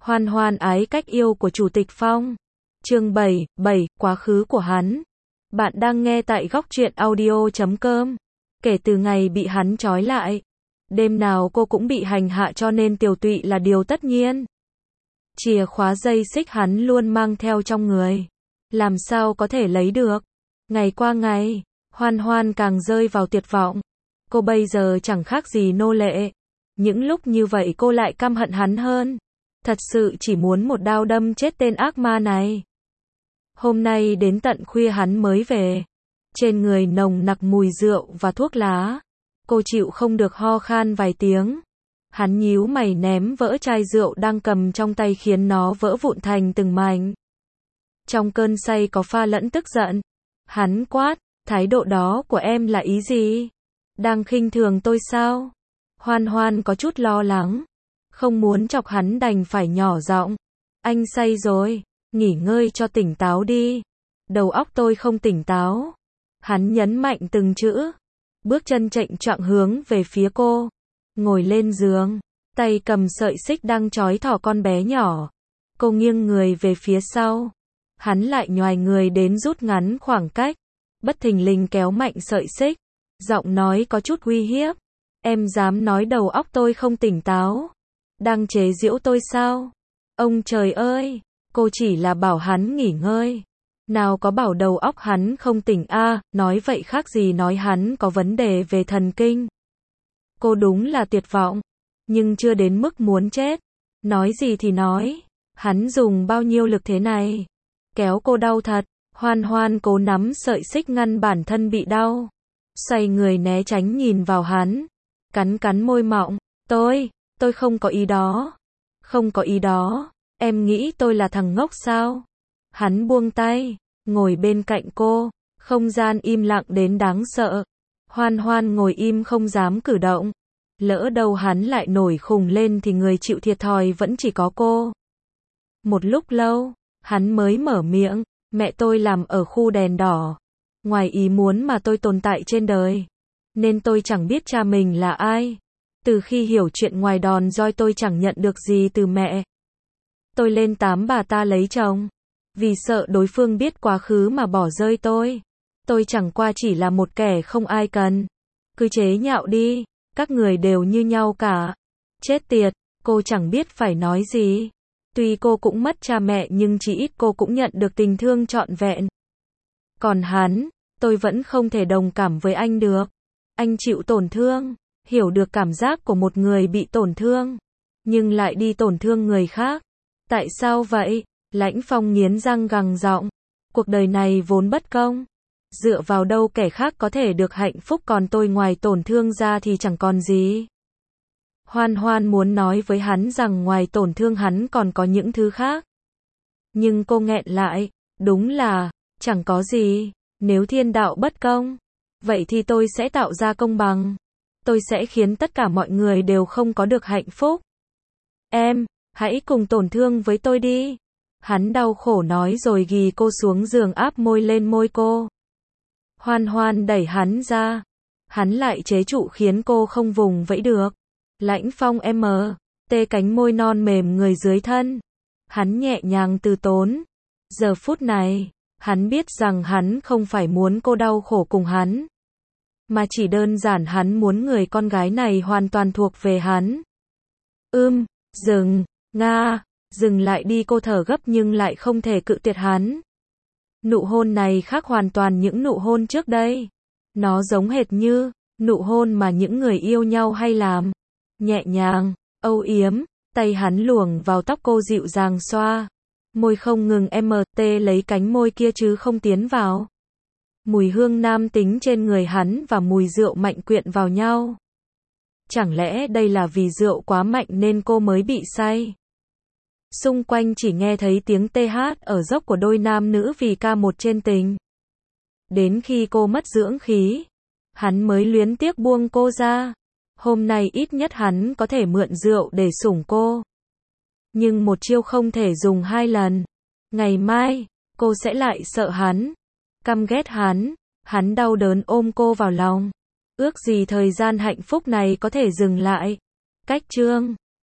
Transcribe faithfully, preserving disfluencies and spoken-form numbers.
Hoan Hoan ái cách yêu của Chủ tịch Phong. Chương bảy, bảy, quá khứ của hắn. Bạn đang nghe tại góc truyện audio chấm com. Kể từ ngày bị hắn trói lại, đêm nào cô cũng bị hành hạ cho nên tiểu tụy là điều tất nhiên. Chìa khóa dây xích hắn luôn mang theo trong người. Làm sao có thể lấy được? Ngày qua ngày, Hoan Hoan càng rơi vào tuyệt vọng. Cô bây giờ chẳng khác gì nô lệ. Những lúc như vậy cô lại căm hận hắn hơn. Thật sự chỉ muốn một đao đâm chết tên ác ma này. Hôm nay đến tận khuya hắn mới về. Trên người nồng nặc mùi rượu và thuốc lá. Cô chịu không được ho khan vài tiếng. Hắn nhíu mày ném vỡ chai rượu đang cầm trong tay khiến nó vỡ vụn thành từng mảnh. Trong cơn say có pha lẫn tức giận. Hắn quát, thái độ đó của em là ý gì? Đang khinh thường tôi sao? Hoan Hoan có chút lo lắng. Không muốn chọc hắn đành phải nhỏ giọng. Anh say rồi, nghỉ ngơi cho tỉnh táo đi. Đầu óc tôi không tỉnh táo. Hắn nhấn mạnh từng chữ. Bước chân chệch choạng hướng về phía cô. Ngồi lên giường, tay cầm sợi xích đang trói thỏ con bé nhỏ. Cô nghiêng người về phía sau. Hắn lại nhoài người đến rút ngắn khoảng cách. Bất thình lình kéo mạnh sợi xích. Giọng nói có chút uy hiếp. Em dám nói đầu óc tôi không tỉnh táo? Đang chế giễu tôi sao? Ông trời ơi, cô chỉ là bảo hắn nghỉ ngơi. Nào có bảo đầu óc hắn không tỉnh a, à, nói vậy khác gì nói hắn có vấn đề về thần kinh. Cô đúng là tuyệt vọng, nhưng chưa đến mức muốn chết. Nói gì thì nói, hắn dùng bao nhiêu lực thế này? Kéo cô đau thật. Hoan Hoan cố nắm sợi xích ngăn bản thân bị đau. Xoay người né tránh nhìn vào hắn. Cắn cắn môi mọng. Tôi, tôi không có ý đó. Không có ý đó. Em nghĩ tôi là thằng ngốc sao? Hắn buông tay, ngồi bên cạnh cô. Không gian im lặng đến đáng sợ. Hoan Hoan ngồi im không dám cử động. Lỡ đâu hắn lại nổi khùng lên thì người chịu thiệt thòi vẫn chỉ có cô. Một lúc lâu, hắn mới mở miệng. Mẹ tôi làm ở khu đèn đỏ. Ngoài ý muốn mà tôi tồn tại trên đời. Nên tôi chẳng biết cha mình là ai. Từ khi hiểu chuyện ngoài đòn roi tôi chẳng nhận được gì từ mẹ. Tôi lên tám bà ta lấy chồng. Vì sợ đối phương biết quá khứ mà bỏ rơi tôi. Tôi chẳng qua chỉ là một kẻ không ai cần. Cứ chế nhạo đi. Các người đều như nhau cả. Chết tiệt, cô chẳng biết phải nói gì. Tuy cô cũng mất cha mẹ nhưng chỉ ít cô cũng nhận được tình thương trọn vẹn. Còn hắn, tôi vẫn không thể đồng cảm với anh được. Anh chịu tổn thương, hiểu được cảm giác của một người bị tổn thương, nhưng lại đi tổn thương người khác. Tại sao vậy? Lãnh Phong nghiến răng gằn giọng. Cuộc đời này vốn bất công. Dựa vào đâu kẻ khác có thể được hạnh phúc còn tôi ngoài tổn thương ra thì chẳng còn gì. Hoan Hoan muốn nói với hắn rằng ngoài tổn thương hắn còn có những thứ khác. Nhưng cô nghẹn lại, đúng là, chẳng có gì, nếu thiên đạo bất công, vậy thì tôi sẽ tạo ra công bằng. Tôi sẽ khiến tất cả mọi người đều không có được hạnh phúc. Em, hãy cùng tổn thương với tôi đi. Hắn đau khổ nói rồi ghì cô xuống giường áp môi lên môi cô. Hoan Hoan đẩy hắn ra. Hắn lại chế trụ khiến cô không vùng vẫy được. Lãnh Phong em tê cánh môi non mềm người dưới thân. Hắn nhẹ nhàng từ tốn. Giờ phút này, hắn biết rằng hắn không phải muốn cô đau khổ cùng hắn. Mà chỉ đơn giản hắn muốn người con gái này hoàn toàn thuộc về hắn. Ưm, dừng, nga, dừng lại đi cô thở gấp nhưng lại không thể cự tuyệt hắn. Nụ hôn này khác hoàn toàn những nụ hôn trước đây. Nó giống hệt như nụ hôn mà những người yêu nhau hay làm. Nhẹ nhàng, âu yếm, tay hắn luồn vào tóc cô dịu dàng xoa. Môi không ngừng mt lấy cánh môi kia chứ không tiến vào. Mùi hương nam tính trên người hắn và mùi rượu mạnh quyện vào nhau. Chẳng lẽ đây là vì rượu quá mạnh nên cô mới bị say? Xung quanh chỉ nghe thấy tiếng tê hát ở dốc của đôi nam nữ vì ca một trên tình. Đến khi cô mất dưỡng khí, hắn mới luyến tiếc buông cô ra. Hôm nay ít nhất hắn có thể mượn rượu để sủng cô. Nhưng một chiêu không thể dùng hai lần. Ngày mai, cô sẽ lại sợ hắn. Căm ghét hắn. Hắn đau đớn ôm cô vào lòng. Ước gì thời gian hạnh phúc này có thể dừng lại. Cách chương